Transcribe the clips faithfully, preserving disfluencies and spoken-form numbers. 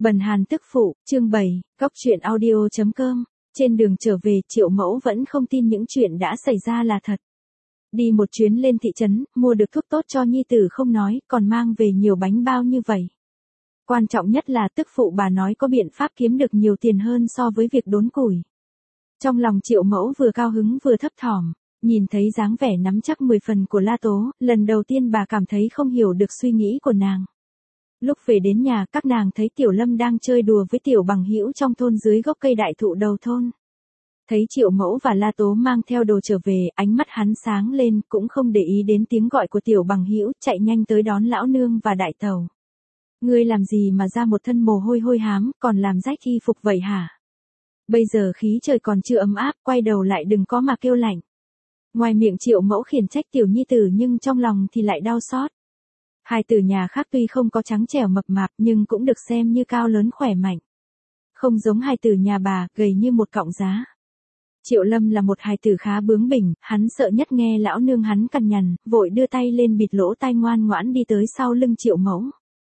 Bần Hàn tức phụ, chương bảy, góc truyện audio chấm com. Trên đường trở về, Triệu Mẫu vẫn không tin những chuyện đã xảy ra là thật. Đi một chuyến lên thị trấn, mua được thuốc tốt cho nhi tử không nói, còn mang về nhiều bánh bao như vậy. Quan trọng nhất là tức phụ bà nói có biện pháp kiếm được nhiều tiền hơn so với việc đốn củi. Trong lòng Triệu Mẫu vừa cao hứng vừa thấp thỏm, nhìn thấy dáng vẻ nắm chắc mười phần của La Tố, lần đầu tiên bà cảm thấy không hiểu được suy nghĩ của nàng. Lúc về đến nhà, các nàng thấy Tiểu Lâm đang chơi đùa với Tiểu Bằng Hữu trong thôn dưới gốc cây đại thụ đầu thôn. Thấy Triệu Mẫu và La Tố mang theo đồ trở về, ánh mắt hắn sáng lên, cũng không để ý đến tiếng gọi của Tiểu Bằng Hữu, chạy nhanh tới đón lão nương và đại tẩu. Ngươi làm gì mà ra một thân mồ hôi hôi hám, còn làm rách y phục vậy hả? Bây giờ khí trời còn chưa ấm áp, quay đầu lại đừng có mà kêu lạnh. Ngoài miệng Triệu Mẫu khiển trách tiểu nhi tử nhưng trong lòng thì lại đau xót. Hài tử nhà khác tuy không có trắng trẻo mập mạp nhưng cũng được xem như cao lớn khỏe mạnh. Không giống hài tử nhà bà, gầy như một cọng giá. Triệu Lâm là một hài tử khá bướng bỉnh, hắn sợ nhất nghe lão nương hắn cằn nhằn, vội đưa tay lên bịt lỗ tai ngoan ngoãn đi tới sau lưng Triệu Mẫu.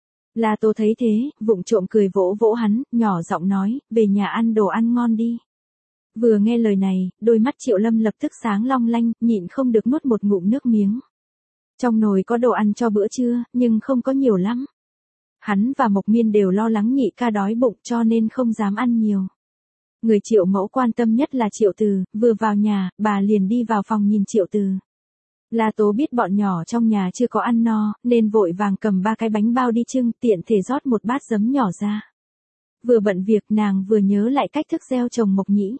La Tố thấy thế, vụng trộm cười vỗ vỗ hắn, nhỏ giọng nói, về nhà ăn đồ ăn ngon đi. Vừa nghe lời này, đôi mắt Triệu Lâm lập tức sáng long lanh, nhịn không được nuốt một ngụm nước miếng. Trong nồi có đồ ăn cho bữa trưa, nhưng không có nhiều lắm. Hắn và Mộc Miên đều lo lắng nhị ca đói bụng cho nên không dám ăn nhiều. Người Triệu Mẫu quan tâm nhất là Triệu Từ, vừa vào nhà, bà liền đi vào phòng nhìn Triệu Từ. La Tố biết bọn nhỏ trong nhà chưa có ăn no, nên vội vàng cầm ba cái bánh bao đi trưng, tiện thể rót một bát giấm nhỏ ra. Vừa bận việc nàng vừa nhớ lại cách thức gieo trồng mộc nhĩ.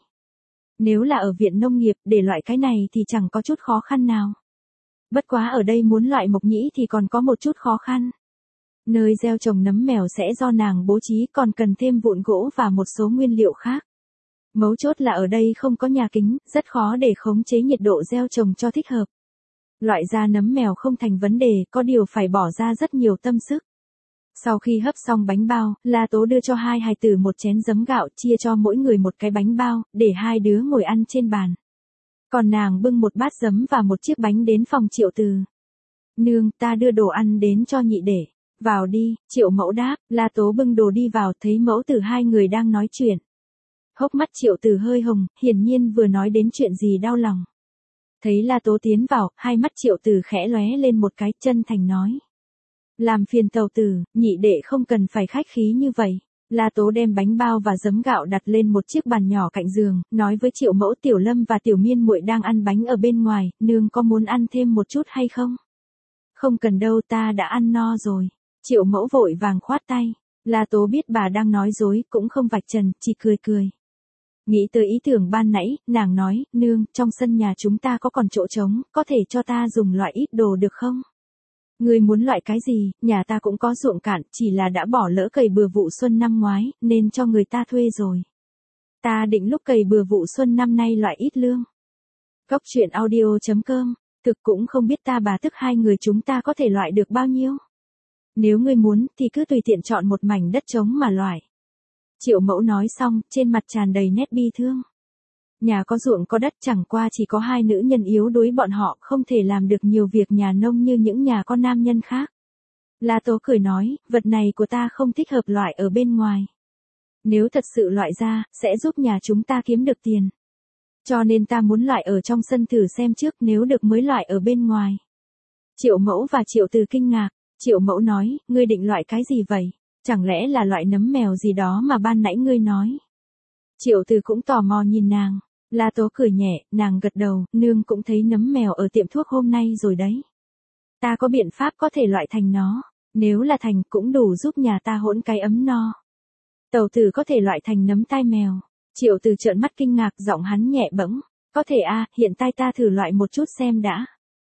Nếu là ở viện nông nghiệp, để loại cái này thì chẳng có chút khó khăn nào. Bất quá ở đây muốn loại mộc nhĩ thì còn có một chút khó khăn. Nơi gieo trồng nấm mèo sẽ do nàng bố trí, còn cần thêm vụn gỗ và một số nguyên liệu khác. Mấu chốt là ở đây không có nhà kính, rất khó để khống chế nhiệt độ gieo trồng cho thích hợp. Loại ra nấm mèo không thành vấn đề, có điều phải bỏ ra rất nhiều tâm sức. Sau khi hấp xong bánh bao, La Tố đưa cho hai hài tử một chén giấm gạo, chia cho mỗi người một cái bánh bao, để hai đứa ngồi ăn trên bàn. Còn nàng bưng một bát giấm và một chiếc bánh đến phòng Triệu Từ. Nương, ta đưa đồ ăn đến cho nhị để. Vào đi, Triệu Mẫu đáp. La Tố bưng đồ đi vào, thấy mẫu tử hai người đang nói chuyện. Hốc mắt Triệu Từ hơi hồng, hiển nhiên vừa nói đến chuyện gì đau lòng. Thấy La Tố tiến vào, hai mắt Triệu Từ khẽ lóe lên một cái, chân thành nói. Làm phiền tàu tử, nhị đệ không cần phải khách khí như vậy. La Tố đem bánh bao và giấm gạo đặt lên một chiếc bàn nhỏ cạnh giường, nói với Triệu Mẫu Tiểu Lâm và Tiểu Miên muội đang ăn bánh ở bên ngoài, nương có muốn ăn thêm một chút hay không? Không cần đâu, ta đã ăn no rồi. Triệu Mẫu vội vàng khoát tay. La Tố biết bà đang nói dối, cũng không vạch trần, chỉ cười cười. Nghĩ tới ý tưởng ban nãy, nàng nói, nương, trong sân nhà chúng ta có còn chỗ trống, có thể cho ta dùng loại ít đồ được không? Ngươi muốn loại cái gì, nhà ta cũng có ruộng cạn, chỉ là đã bỏ lỡ cày bừa vụ xuân năm ngoái, nên cho người ta thuê rồi. Ta định lúc cày bừa vụ xuân năm nay loại ít lương. Góc truyện audio chấm com, thực cũng không biết ta bà tức hai người chúng ta có thể loại được bao nhiêu. Nếu ngươi muốn, thì cứ tùy tiện chọn một mảnh đất trống mà loại. Triệu Mẫu nói xong, trên mặt tràn đầy nét bi thương. Nhà có ruộng có đất, chẳng qua chỉ có hai nữ nhân yếu đuối, bọn họ không thể làm được nhiều việc nhà nông như những nhà có nam nhân khác. La Tố cười nói, vật này của ta không thích hợp loại ở bên ngoài. Nếu thật sự loại ra, sẽ giúp nhà chúng ta kiếm được tiền. Cho nên ta muốn loại ở trong sân thử xem trước, nếu được mới loại ở bên ngoài. Triệu Mẫu và Triệu Từ kinh ngạc. Triệu Mẫu nói, ngươi định loại cái gì vậy? Chẳng lẽ là loại nấm mèo gì đó mà ban nãy ngươi nói? Triệu Từ cũng tò mò nhìn nàng. La Tố cười nhẹ, nàng gật đầu, nương cũng thấy nấm mèo ở tiệm thuốc hôm nay rồi đấy. Ta có biện pháp có thể loại thành nó, nếu là thành cũng đủ giúp nhà ta hỗn cái ấm no. Tẩu tử có thể loại thành nấm tai mèo. Triệu Từ trợn mắt kinh ngạc, giọng hắn nhẹ bẫng, có thể a, à, hiện tại ta thử loại một chút xem đã.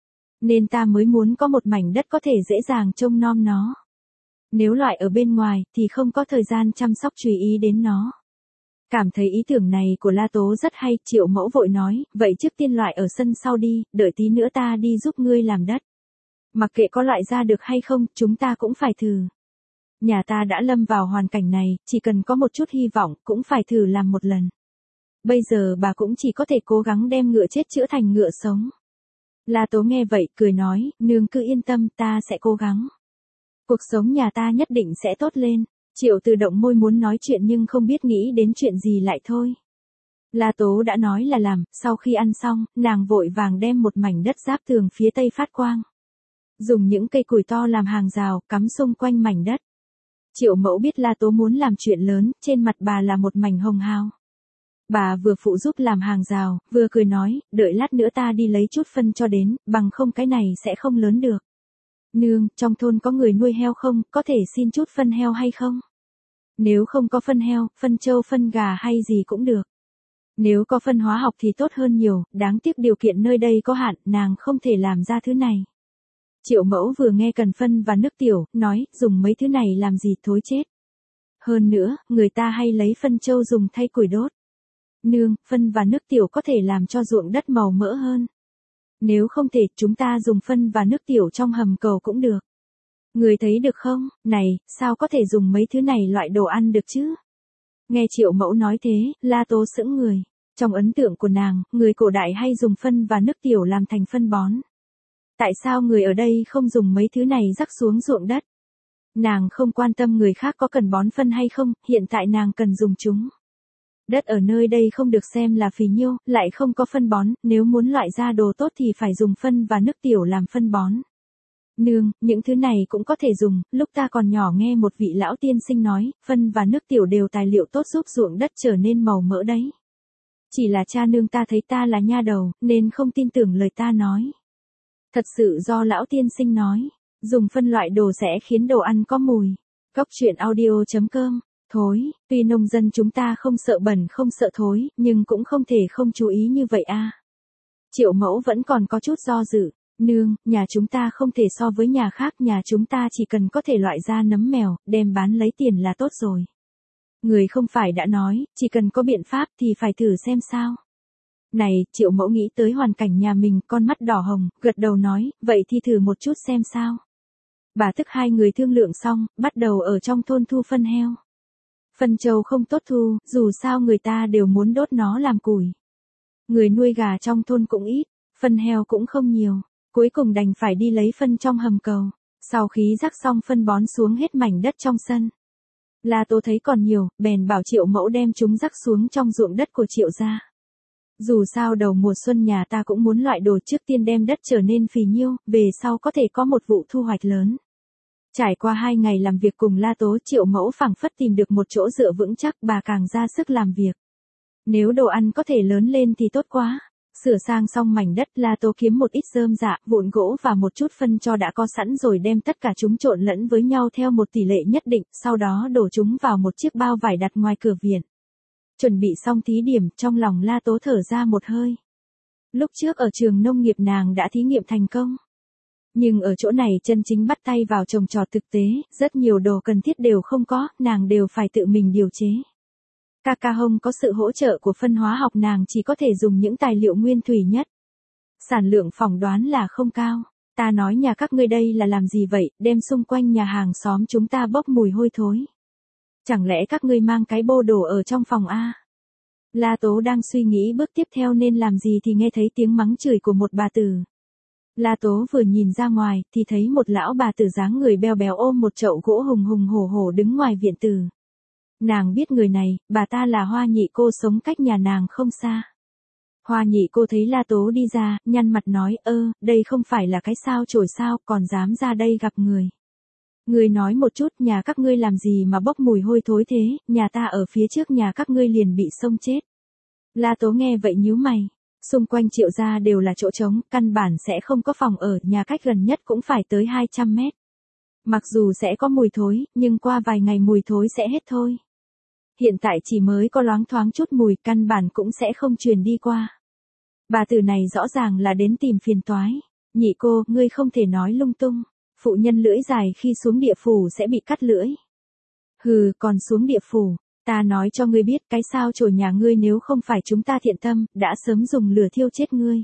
Nên ta mới muốn có một mảnh đất có thể dễ dàng trông nom nó. Nếu loại ở bên ngoài thì không có thời gian chăm sóc chú ý đến nó. Cảm thấy ý tưởng này của La Tố rất hay, Triệu Mẫu vội nói, vậy trước tiên loại ở sân sau đi, đợi tí nữa ta đi giúp ngươi làm đất. Mặc kệ có loại ra được hay không, chúng ta cũng phải thử. Nhà ta đã lâm vào hoàn cảnh này, chỉ cần có một chút hy vọng, cũng phải thử làm một lần. Bây giờ bà cũng chỉ có thể cố gắng đem ngựa chết chữa thành ngựa sống. La Tố nghe vậy, cười nói, nương cứ yên tâm, ta sẽ cố gắng. Cuộc sống nhà ta nhất định sẽ tốt lên. Triệu Từ động môi muốn nói chuyện nhưng không biết nghĩ đến chuyện gì lại thôi. La Tố đã nói là làm, sau khi ăn xong, nàng vội vàng đem một mảnh đất giáp tường phía tây phát quang. Dùng những cây củi to làm hàng rào, cắm xung quanh mảnh đất. Triệu Mẫu biết La Tố muốn làm chuyện lớn, trên mặt bà là một mảnh hồng hào. Bà vừa phụ giúp làm hàng rào, vừa cười nói, đợi lát nữa ta đi lấy chút phân cho đến, bằng không cái này sẽ không lớn được. Nương, trong thôn có người nuôi heo không, có thể xin chút phân heo hay không? Nếu không có phân heo, phân trâu phân gà hay gì cũng được. Nếu có phân hóa học thì tốt hơn nhiều, đáng tiếc điều kiện nơi đây có hạn, nàng không thể làm ra thứ này. Triệu Mẫu vừa nghe cần phân và nước tiểu, nói, dùng mấy thứ này làm gì thối chết. Hơn nữa, người ta hay lấy phân trâu dùng thay củi đốt. Nương, phân và nước tiểu có thể làm cho ruộng đất màu mỡ hơn. Nếu không thể, chúng ta dùng phân và nước tiểu trong hầm cầu cũng được. Người thấy được không, này, sao có thể dùng mấy thứ này loại đồ ăn được chứ? Nghe Triệu Mẫu nói thế, La Tố sững người. Trong ấn tượng của nàng, người cổ đại hay dùng phân và nước tiểu làm thành phân bón. Tại sao người ở đây không dùng mấy thứ này rắc xuống ruộng đất? Nàng không quan tâm người khác có cần bón phân hay không, hiện tại nàng cần dùng chúng. Đất ở nơi đây không được xem là phì nhiêu, lại không có phân bón, nếu muốn loại ra đồ tốt thì phải dùng phân và nước tiểu làm phân bón. Nương, những thứ này cũng có thể dùng, lúc ta còn nhỏ nghe một vị lão tiên sinh nói, phân và nước tiểu đều tài liệu tốt giúp ruộng đất trở nên màu mỡ đấy. Chỉ là cha nương ta thấy ta là nha đầu, nên không tin tưởng lời ta nói. Thật sự do lão tiên sinh nói, dùng phân loại đồ sẽ khiến đồ ăn có mùi. Góc truyện audio chấm com. Thối, tuy nông dân chúng ta không sợ bẩn không sợ thối, nhưng cũng không thể không chú ý như vậy a. Triệu Mẫu vẫn còn có chút do dự. Nương, nhà chúng ta không thể so với nhà khác, nhà chúng ta chỉ cần có thể loại ra nấm mèo, đem bán lấy tiền là tốt rồi. Người không phải đã nói, chỉ cần có biện pháp thì phải thử xem sao. Này, Triệu Mẫu nghĩ tới hoàn cảnh nhà mình, con mắt đỏ hồng, gật đầu nói, vậy thì thử một chút xem sao. Bà tức hai người thương lượng xong, bắt đầu ở trong thôn thu phân heo. Phân trâu không tốt thu, dù sao người ta đều muốn đốt nó làm củi. Người nuôi gà trong thôn cũng ít, phân heo cũng không nhiều, cuối cùng đành phải đi lấy phân trong hầm cầu. Sau khi rắc xong phân bón xuống hết mảnh đất trong sân. La Tố thấy còn nhiều, bèn bảo Triệu Mẫu đem chúng rắc xuống trong ruộng đất của Triệu gia. Dù sao đầu mùa xuân nhà ta cũng muốn loại đồ, trước tiên đem đất trở nên phì nhiêu, về sau có thể có một vụ thu hoạch lớn. Trải qua hai ngày làm việc cùng La Tố, Triệu Mẫu phảng phất tìm được một chỗ dựa vững chắc, bà càng ra sức làm việc. Nếu đồ ăn có thể lớn lên thì tốt quá. Sửa sang xong mảnh đất, La Tố kiếm một ít rơm rạ, vụn gỗ và một chút phân cho đã có sẵn rồi đem tất cả chúng trộn lẫn với nhau theo một tỷ lệ nhất định, sau đó đổ chúng vào một chiếc bao vải đặt ngoài cửa viện. Chuẩn bị xong thí điểm, trong lòng La Tố thở ra một hơi. Lúc trước ở trường nông nghiệp nàng đã thí nghiệm thành công. Nhưng ở chỗ này chân chính bắt tay vào trồng trọt thực tế, rất nhiều đồ cần thiết đều không có, nàng đều phải tự mình điều chế. Kaka Hông có sự hỗ trợ của phân hóa học, nàng chỉ có thể dùng những tài liệu nguyên thủy nhất. Sản lượng phỏng đoán là không cao. Ta nói nhà các ngươi đây là làm gì vậy, đem xung quanh nhà hàng xóm chúng ta bốc mùi hôi thối. Chẳng lẽ các ngươi mang cái bô đồ ở trong phòng a? La Tố đang suy nghĩ bước tiếp theo nên làm gì thì nghe thấy tiếng mắng chửi của một bà tử. La Tố vừa nhìn ra ngoài thì thấy một lão bà tử dáng người beo béo ôm một chậu gỗ hùng hùng hổ hổ đứng ngoài viện tử. Nàng biết người này, bà ta là Hoa Nhị Cô sống cách nhà nàng không xa. Hoa Nhị Cô thấy La Tố đi ra, nhăn mặt nói, ơ, đây không phải là cái sao chổi sao, còn dám ra đây gặp người. Người nói một chút, nhà các ngươi làm gì mà bốc mùi hôi thối thế, nhà ta ở phía trước nhà các ngươi liền bị xông chết. La Tố nghe vậy nhíu mày. Xung quanh Triệu gia đều là chỗ trống, căn bản sẽ không có phòng ở, nhà cách gần nhất cũng phải tới hai trăm mét. Mặc dù sẽ có mùi thối, nhưng qua vài ngày mùi thối sẽ hết thôi. Hiện tại chỉ mới có loáng thoáng chút mùi, căn bản cũng sẽ không truyền đi qua. Bà tử này rõ ràng là đến tìm phiền toái. Nhị cô, ngươi không thể nói lung tung. Phụ nhân lưỡi dài khi xuống địa phủ sẽ bị cắt lưỡi. Hừ, còn xuống địa phủ. Ta nói cho ngươi biết, cái sao chổi nhà ngươi nếu không phải chúng ta thiện tâm, đã sớm dùng lửa thiêu chết ngươi.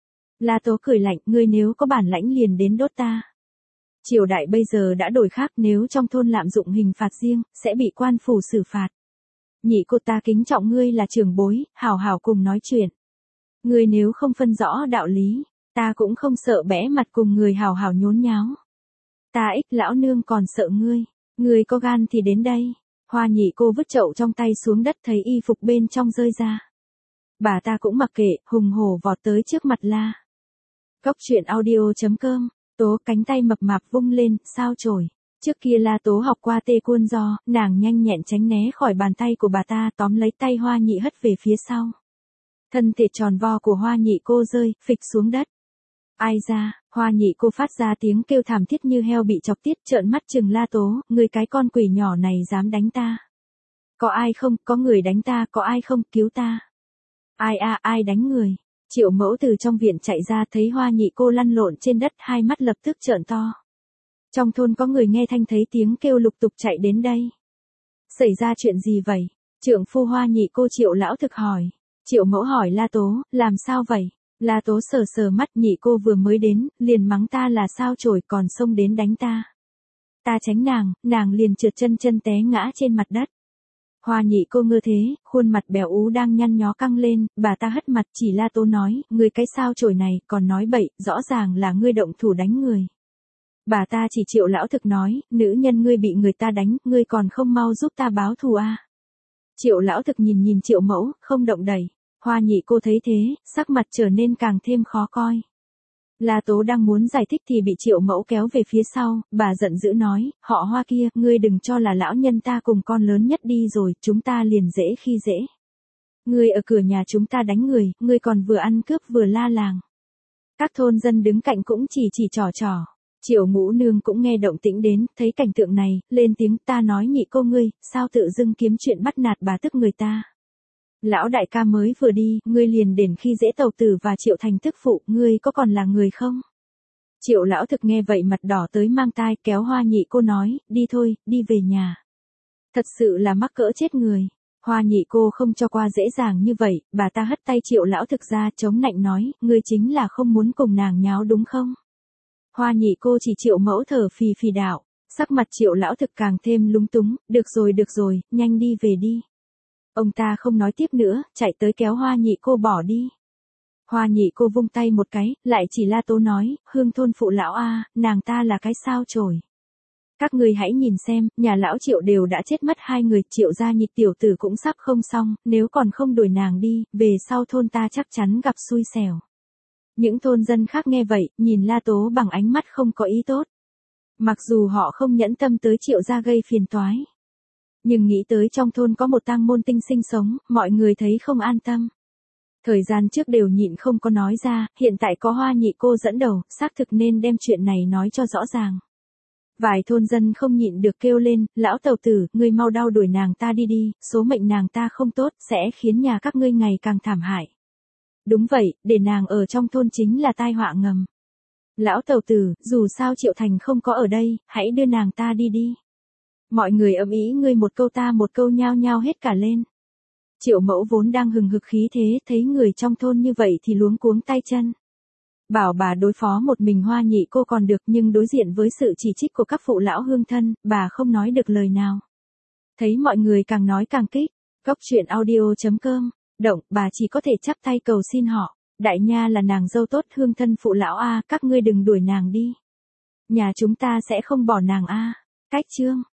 La Tố cười lạnh, ngươi nếu có bản lãnh liền đến đốt ta. Triều đại bây giờ đã đổi khác, nếu trong thôn lạm dụng hình phạt riêng, sẽ bị quan phủ xử phạt. Nhị cô, ta kính trọng ngươi là trưởng bối, hảo hảo cùng nói chuyện. Ngươi nếu không phân rõ đạo lý, ta cũng không sợ bẽ mặt cùng người hảo hảo nhốn nháo. Ta ích lão nương còn sợ ngươi, ngươi có gan thì đến đây. Hoa nhị cô vứt chậu trong tay xuống đất thấy y phục bên trong rơi ra. Bà ta cũng mặc kệ, hùng hổ vọt tới trước mặt la. Cốc truyện audio chấm com, Tố cánh tay mập mạp vung lên, sao chổi. Trước kia La Tố học qua tê cuôn do, nàng nhanh nhẹn tránh né khỏi bàn tay của bà ta tóm lấy tay Hoa nhị hất về phía sau. Thân thể tròn vo của Hoa nhị cô rơi, phịch xuống đất. Ai ra, Hoa nhị cô phát ra tiếng kêu thảm thiết như heo bị chọc tiết trợn mắt chừng La Tố, người cái con quỷ nhỏ này dám đánh ta. Có ai không, có người đánh ta, có ai không, cứu ta. Ai a ai đánh người. Triệu Mẫu từ trong viện chạy ra thấy Hoa nhị cô lăn lộn trên đất, hai mắt lập tức trợn to. Trong thôn có người nghe thanh thấy tiếng kêu lục tục chạy đến đây. Xảy ra chuyện gì vậy? Trượng phu Hoa nhị cô Triệu lão thực hỏi. Triệu Mẫu hỏi La Tố, làm sao vậy? La Tố sờ sờ mắt, nhị cô vừa mới đến, liền mắng ta là sao chổi còn xông đến đánh ta. Ta tránh nàng, nàng liền trượt chân chân té ngã trên mặt đất. Hoa nhị cô ngơ thế, khuôn mặt béo ú đang nhăn nhó căng lên, bà ta hất mặt chỉ La Tố nói, ngươi cái sao chổi này, còn nói bậy, rõ ràng là ngươi động thủ đánh người. Bà ta chỉ Triệu lão thực nói, nữ nhân ngươi bị người ta đánh, ngươi còn không mau giúp ta báo thù à. Triệu lão thực nhìn nhìn Triệu Mẫu, không động đậy. Hoa nhị cô thấy thế, sắc mặt trở nên càng thêm khó coi. La Tố đang muốn giải thích thì bị Triệu Mẫu kéo về phía sau, bà giận dữ nói, họ Hoa kia, ngươi đừng cho là lão nhân ta cùng con lớn nhất đi rồi, chúng ta liền dễ khi dễ. Ngươi ở cửa nhà chúng ta đánh người, ngươi còn vừa ăn cướp vừa la làng. Các thôn dân đứng cạnh cũng chỉ chỉ trò trò. Triệu Ngũ Nương cũng nghe động tĩnh đến, thấy cảnh tượng này, lên tiếng, ta nói nhị cô ngươi, sao tự dưng kiếm chuyện bắt nạt bà tức người ta. Lão đại ca mới vừa đi, ngươi liền đền khi dễ tàu tử và Triệu thành tức phụ, ngươi có còn là người không? Triệu lão thực nghe vậy mặt đỏ tới mang tai, kéo Hoa nhị cô nói, đi thôi, đi về nhà. Thật sự là mắc cỡ chết người. Hoa nhị cô không cho qua dễ dàng như vậy, bà ta hất tay Triệu lão thực ra chống nạnh nói, ngươi chính là không muốn cùng nàng nháo đúng không? Hoa nhị cô chỉ Triệu Mẫu thở phì phì đạo, sắc mặt Triệu lão thực càng thêm lúng túng, được rồi được rồi, nhanh đi về đi. Ông ta không nói tiếp nữa, chạy tới kéo Hoa nhị cô bỏ đi. Hoa nhị cô vung tay một cái, lại chỉ La Tố nói, hương thôn phụ lão a, nàng ta là cái sao chổi. Các người hãy nhìn xem, nhà lão Triệu đều đã chết mất hai người, Triệu gia nhị tiểu tử cũng sắp không xong, nếu còn không đuổi nàng đi, về sau thôn ta chắc chắn gặp xui xẻo. Những thôn dân khác nghe vậy, nhìn La Tố bằng ánh mắt không có ý tốt. Mặc dù họ không nhẫn tâm tới Triệu gia gây phiền toái. Nhưng nghĩ tới trong thôn có một tang môn tinh sinh sống, mọi người thấy không an tâm. Thời gian trước đều nhịn không có nói ra, hiện tại có Hoa nhị cô dẫn đầu, xác thực nên đem chuyện này nói cho rõ ràng. Vài thôn dân không nhịn được kêu lên, lão tàu tử, ngươi mau đau đuổi nàng ta đi đi, số mệnh nàng ta không tốt, sẽ khiến nhà các ngươi ngày càng thảm hại. Đúng vậy, để nàng ở trong thôn chính là tai họa ngầm. Lão tàu tử, dù sao Triệu Thành không có ở đây, hãy đưa nàng ta đi đi. Mọi người ầm ĩ ngươi một câu ta một câu nhao nhao hết cả lên. Triệu Mẫu vốn đang hừng hực khí thế, thấy người trong thôn như vậy thì luống cuống tay chân. Bảo bà đối phó một mình Hoa nhị cô còn được, nhưng đối diện với sự chỉ trích của các phụ lão hương thân, bà không nói được lời nào. Thấy mọi người càng nói càng kích, Cốc truyện audio chấm com, động, bà chỉ có thể chắp tay cầu xin họ, đại nha là nàng dâu tốt hương thân phụ lão a, các ngươi đừng đuổi nàng đi. Nhà chúng ta sẽ không bỏ nàng a. Cách chương